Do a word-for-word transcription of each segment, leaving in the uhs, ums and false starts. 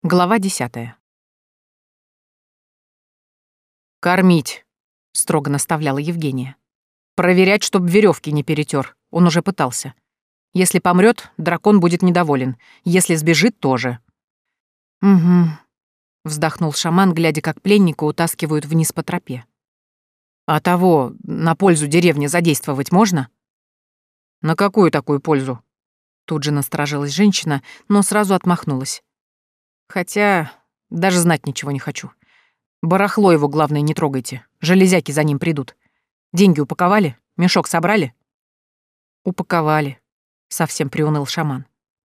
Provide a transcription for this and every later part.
Глава десятая. «Кормить», — строго наставляла Евгения. «Проверять, чтоб веревки не перетер. Он уже пытался. Если помрет, дракон будет недоволен. Если сбежит, тоже». «Угу», — вздохнул шаман, глядя, как пленника утаскивают вниз по тропе. «А того на пользу деревни задействовать можно?» «На какую такую пользу?» Тут же насторожилась женщина, но сразу отмахнулась. «Хотя даже знать ничего не хочу. Барахло его, главное, не трогайте. Железяки за ним придут. Деньги упаковали? Мешок собрали?» «Упаковали», — совсем приуныл шаман.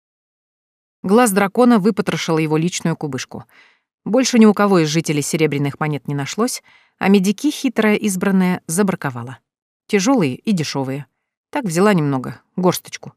Глаз дракона выпотрошил его личную кубышку. Больше ни у кого из жителей серебряных монет не нашлось, а медики, хитрая избранная, забраковала. Тяжелые и дешевые. Так взяла немного, горсточку.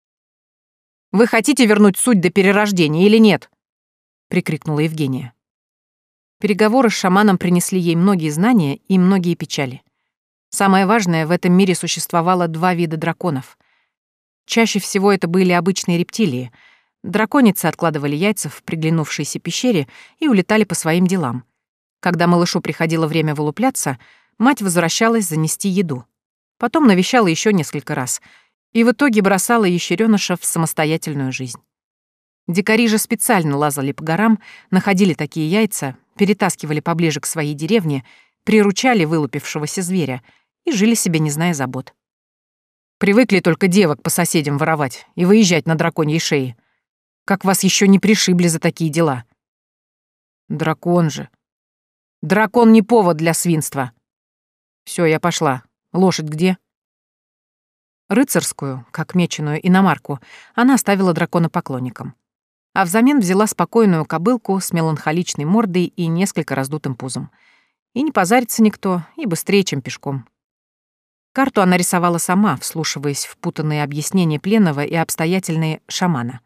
«Вы хотите вернуть суть до перерождения или нет?» — прикрикнула Евгения. Переговоры с шаманом принесли ей многие знания и многие печали. Самое важное, в этом мире существовало два вида драконов. Чаще всего это были обычные рептилии. Драконицы откладывали яйца в приглянувшейся пещере и улетали по своим делам. Когда малышу приходило время вылупляться, мать возвращалась занести еду. Потом навещала еще несколько раз и в итоге бросала ящерёныша в самостоятельную жизнь. Дикари же специально лазали по горам, находили такие яйца, перетаскивали поближе к своей деревне, приручали вылупившегося зверя и жили себе, не зная забот. Привыкли только девок по соседям воровать и выезжать на драконьей шее. Как вас еще не пришибли за такие дела? Дракон же. Дракон не повод для свинства. Все, я пошла. Лошадь где? Рыцарскую, как меченую иномарку, она оставила дракона поклонникам. А взамен взяла спокойную кобылку с меланхоличной мордой и несколько раздутым пузом. И не позарится никто, и быстрее, чем пешком. Карту она рисовала сама, вслушиваясь в путанные объяснения пленного и обстоятельные шамана.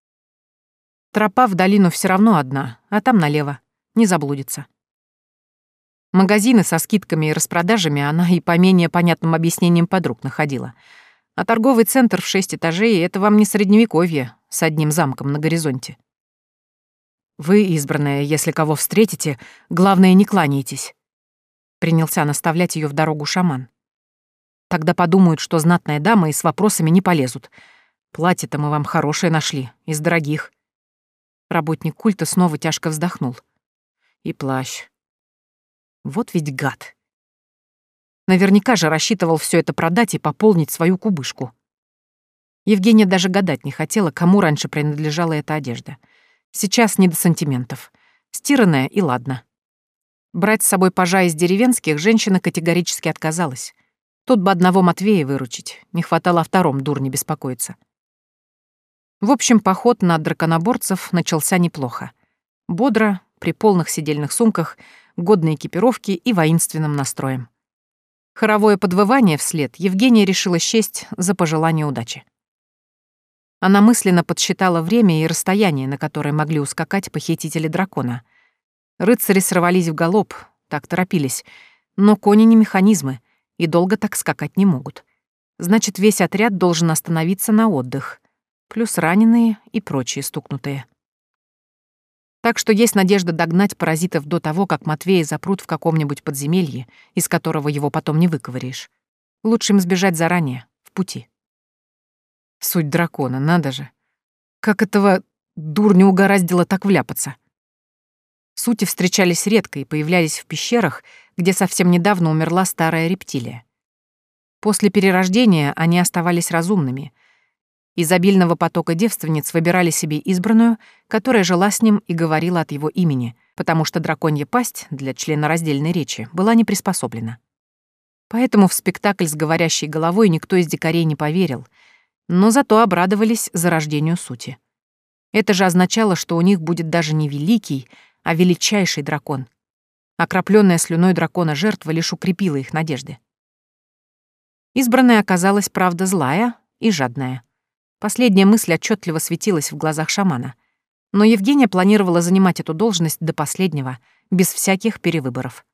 Тропа в долину все равно одна, а там налево, не заблудится. Магазины со скидками и распродажами она и по менее понятным объяснениям подруг находила. А торговый центр в шесть этажей — это вам не средневековье с одним замком на горизонте. Вы, избранная, если кого встретите, главное, не кланяйтесь. Принялся наставлять ее в дорогу шаман. Тогда подумают, что знатная дама, и с вопросами не полезут. Платье-то мы вам хорошее нашли, из дорогих. Работник культа снова тяжко вздохнул. И плащ. Вот ведь гад. Наверняка же рассчитывал все это продать и пополнить свою кубышку. Евгения даже гадать не хотела, кому раньше принадлежала эта одежда. Сейчас не до сантиментов. Стиранная и ладно. Брать с собой пажа из деревенских женщина категорически отказалась. Тут бы одного Матвея выручить, не хватало о втором дурне беспокоиться. В общем, поход на драконоборцев начался неплохо. Бодро, при полных сидельных сумках, годной экипировке и воинственным настроем. Хоровое подвывание вслед Евгения решила счесть за пожелание удачи. Она мысленно подсчитала время и расстояние, на которое могли ускакать похитители дракона. Рыцари сорвались в галоп, так торопились, но кони не механизмы и долго так скакать не могут. Значит, весь отряд должен остановиться на отдых, плюс раненые и прочие стукнутые. Так что есть надежда догнать паразитов до того, как Матвея запрут в каком-нибудь подземелье, из которого его потом не выковыряешь. Лучше им сбежать заранее, в пути. Суть дракона, надо же. Как этого дурня угораздило так вляпаться? Сути встречались редко и появлялись в пещерах, где совсем недавно умерла старая рептилия. После перерождения они оставались разумными. Из обильного потока девственниц выбирали себе избранную, которая жила с ним и говорила от его имени, потому что драконья пасть для членораздельной речи была не приспособлена. Поэтому в спектакль с говорящей головой никто из дикарей не поверил, но зато обрадовались зарождению сути. Это же означало, что у них будет даже не великий, а величайший дракон. Окропленная слюной дракона жертва лишь укрепила их надежды. Избранная оказалась, правда, злая и жадная. Последняя мысль отчетливо светилась в глазах шамана. Но Евгения планировала занимать эту должность до последнего, без всяких перевыборов.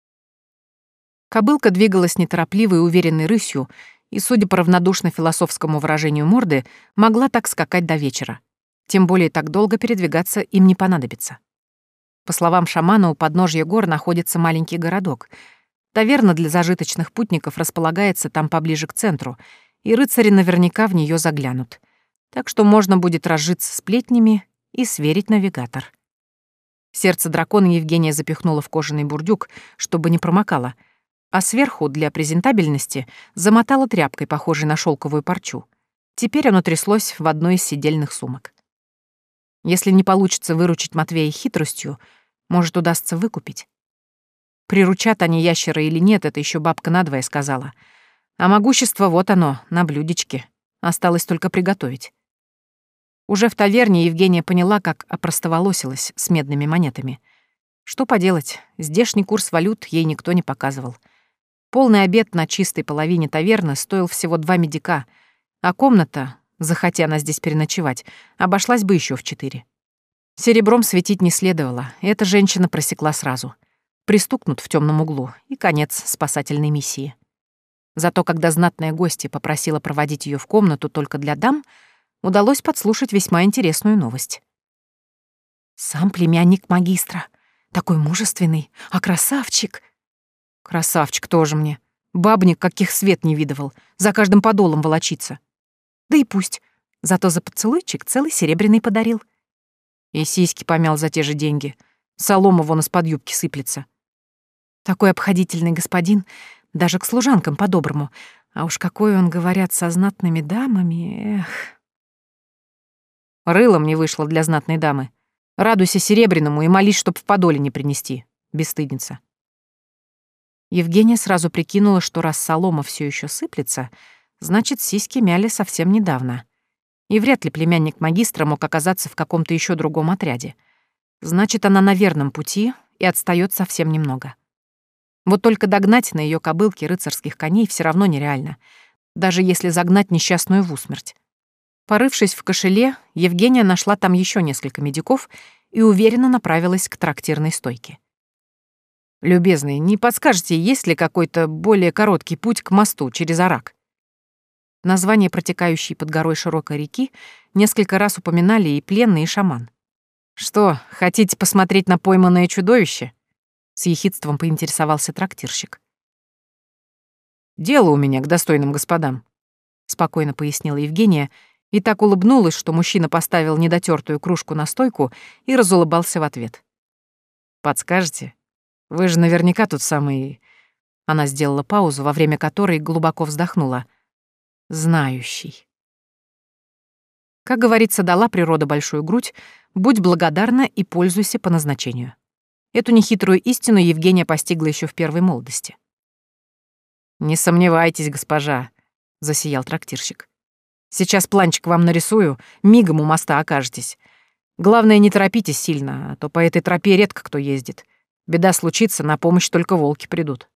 Кобылка двигалась неторопливой и уверенной рысью, и, судя по равнодушно-философскому выражению морды, могла так скакать до вечера. Тем более так долго передвигаться им не понадобится. По словам шамана, у подножья гор находится маленький городок. Таверна для зажиточных путников располагается там поближе к центру, и рыцари наверняка в нее заглянут. Так что можно будет разжиться сплетнями и сверить навигатор. Сердце дракона Евгения запихнула в кожаный бурдюк, чтобы не промокало, а сверху, для презентабельности, замотала тряпкой, похожей на шелковую парчу. Теперь оно тряслось в одной из сидельных сумок. Если не получится выручить Матвея хитростью, может, удастся выкупить. Приручат они ящера или нет, это еще бабка надвое сказала. А могущество вот оно, на блюдечке. Осталось только приготовить. Уже в таверне Евгения поняла, как опростоволосилась с медными монетами. Что поделать, здешний курс валют ей никто не показывал. Полный обед на чистой половине таверны стоил всего два медика, а комната, захотя она здесь переночевать, обошлась бы еще в четыре. Серебром светить не следовало, эта женщина просекла сразу. Пристукнут в темном углу, и конец спасательной миссии. Зато когда знатная гостья попросила проводить ее в комнату только для дам, удалось подслушать весьма интересную новость. «Сам племянник магистра. Такой мужественный, а красавчик!» «Красавчик тоже мне. Бабник, каких свет не видывал, за каждым подолом волочится. Да и пусть. Зато за поцелуйчик целый серебряный подарил. И сиськи помял за те же деньги. Солома вон из-под юбки сыплется. Такой обходительный господин, даже к служанкам по-доброму. А уж какой он, говорят, со знатными дамами, эх. Рылом не вышло для знатной дамы. Радуйся серебряному и молись, чтоб в подоле не принести, бесстыдница. Евгения сразу прикинула, что раз солома все еще сыплется, значит, сиськи мяли совсем недавно. И вряд ли племянник магистра мог оказаться в каком-то еще другом отряде. Значит, она на верном пути и отстает совсем немного. Вот только догнать на ее кобылке рыцарских коней все равно нереально, даже если загнать несчастную в усмерть. Порывшись в кошеле, Евгения нашла там еще несколько медиков и уверенно направилась к трактирной стойке. «Любезный, не подскажете, есть ли какой-то более короткий путь к мосту через Арак?» Название протекающей под горой широкой реки несколько раз упоминали и пленный, и шаман. «Что, хотите посмотреть на пойманное чудовище?» С ехидством поинтересовался трактирщик. «Дело у меня к достойным господам», — спокойно пояснила Евгения, и так улыбнулась, что мужчина поставил недотёртую кружку на стойку и разулыбался в ответ. «Подскажете? Вы же наверняка тут самый...» Она сделала паузу, во время которой глубоко вздохнула. «Знающий». Как говорится, дала природа большую грудь, будь благодарна и пользуйся по назначению. Эту нехитрую истину Евгения постигла еще в первой молодости. «Не сомневайтесь, госпожа», — засиял трактирщик. «Сейчас планчик вам нарисую, мигом у моста окажетесь. Главное, не торопитесь сильно, а то по этой тропе редко кто ездит. Беда случится, на помощь только волки придут».